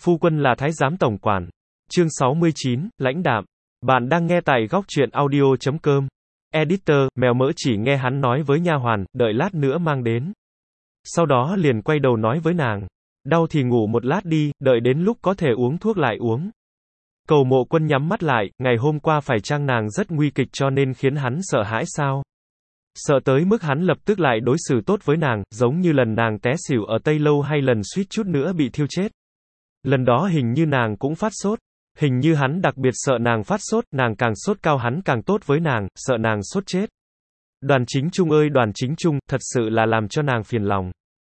Phu quân là thái giám tổng quản. Chương 69, lãnh đạm. Bạn đang nghe tại góc truyện audio.com. Editor, mèo mỡ chỉ nghe hắn nói với nha hoàn, đợi lát nữa mang đến. Sau đó liền quay đầu nói với nàng, đau thì ngủ một lát đi, đợi đến lúc có thể uống thuốc lại uống. Cầu Mộ Quân nhắm mắt lại, ngày hôm qua phải chăng nàng rất nguy kịch cho nên khiến hắn sợ hãi sao? Sợ tới mức hắn lập tức lại đối xử tốt với nàng, giống như lần nàng té xỉu ở Tây Lâu hay lần suýt chút nữa bị thiêu chết. Lần đó hình như nàng cũng phát sốt. Hình như hắn đặc biệt sợ nàng phát sốt, nàng càng sốt cao hắn càng tốt với nàng, sợ nàng sốt chết. Đoàn Chính Trung ơi Đoàn Chính Trung, thật sự là làm cho nàng phiền lòng.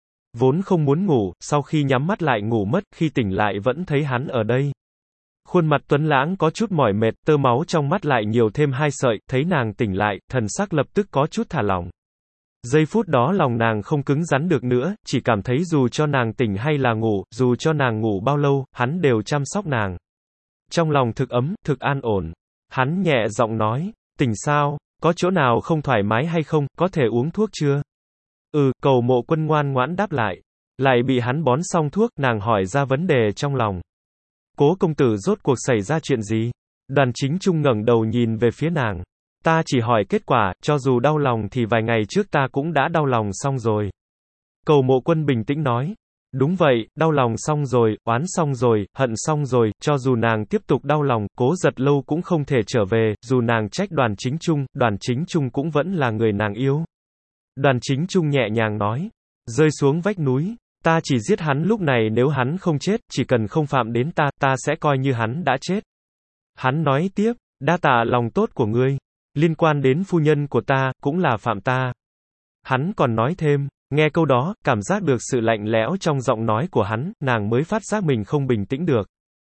Vốn không muốn ngủ, sau khi nhắm mắt lại ngủ mất, khi tỉnh lại vẫn thấy hắn ở đây. Khuôn mặt tuấn lãng có chút mỏi mệt, tơ máu trong mắt lại nhiều thêm 2 sợi, thấy nàng tỉnh lại, thần sắc lập tức có chút thả lỏng. Giây phút đó lòng nàng không cứng rắn được nữa, chỉ cảm thấy dù cho nàng tỉnh hay là ngủ, dù cho nàng ngủ bao lâu, hắn đều chăm sóc nàng. Trong lòng thực ấm, thực an ổn. Hắn nhẹ giọng nói, tỉnh sao, có chỗ nào không thoải mái hay không, có thể uống thuốc chưa? Cầu Mộ Quân ngoan ngoãn đáp lại. Lại bị hắn bón xong thuốc, nàng hỏi ra vấn đề trong lòng. Cố công tử rốt cuộc xảy ra chuyện gì? Đoàn Chính Trung ngẩng đầu nhìn về phía nàng. Ta chỉ hỏi kết quả, cho dù đau lòng thì vài ngày trước ta cũng đã đau lòng xong rồi. Cầu Mộ Quân bình tĩnh nói. Đúng vậy, đau lòng xong rồi, oán xong rồi, hận xong rồi, cho dù nàng tiếp tục đau lòng, Cố Giật Lâu cũng không thể trở về, dù nàng trách Đoàn Chính Trung cũng vẫn là người nàng yêu. Đoàn Chính Trung nhẹ nhàng nói. Rơi xuống vách núi. Ta chỉ giết hắn lúc này nếu hắn không chết, chỉ cần không phạm đến ta, ta sẽ coi như hắn đã chết. Hắn nói tiếp, đa tạ lòng tốt của ngươi. Liên quan đến phu nhân của ta, cũng là phạm ta. Hắn còn nói thêm, nghe câu đó, cảm giác được sự lạnh lẽo trong giọng nói của hắn, nàng mới phát giác mình không bình tĩnh được.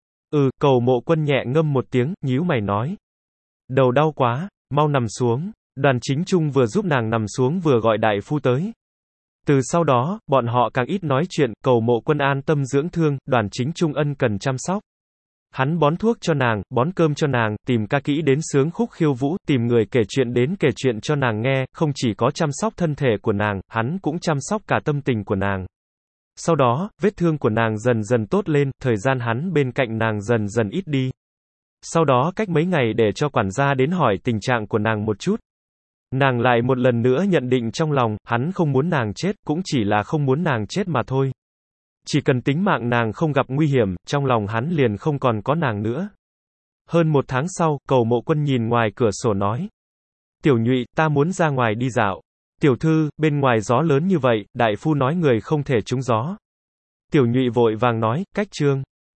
Cầu Mộ Quân nhẹ ngâm một tiếng, nhíu mày nói. Đầu đau quá, mau nằm xuống. Đoàn Chính Trung vừa giúp nàng nằm xuống vừa gọi đại phu tới. Từ sau đó, bọn họ càng ít nói chuyện, Cầu Mộ Quân an tâm dưỡng thương, Đoàn Chính Trung ân cần chăm sóc. Hắn bón thuốc cho nàng, bón cơm cho nàng, tìm ca kỹ đến sướng khúc khiêu vũ, tìm người kể chuyện đến kể chuyện cho nàng nghe, không chỉ có chăm sóc thân thể của nàng, hắn cũng chăm sóc cả tâm tình của nàng. Sau đó, vết thương của nàng dần dần tốt lên, thời gian hắn bên cạnh nàng dần dần ít đi. Sau đó cách mấy ngày để cho quản gia đến hỏi tình trạng của nàng một chút. Nàng lại một lần nữa nhận định trong lòng, hắn không muốn nàng chết, cũng chỉ là không muốn nàng chết mà thôi. Chỉ cần tính mạng nàng không gặp nguy hiểm, trong lòng hắn liền không còn có nàng nữa. Hơn 1 tháng sau, Cầu Mộ Quân nhìn ngoài cửa sổ nói. Tiểu Nhụy, ta muốn ra ngoài đi dạo. Tiểu thư, bên ngoài gió lớn như vậy, đại phu nói người không thể trúng gió. Tiểu Nhụy vội vàng nói, cách chương.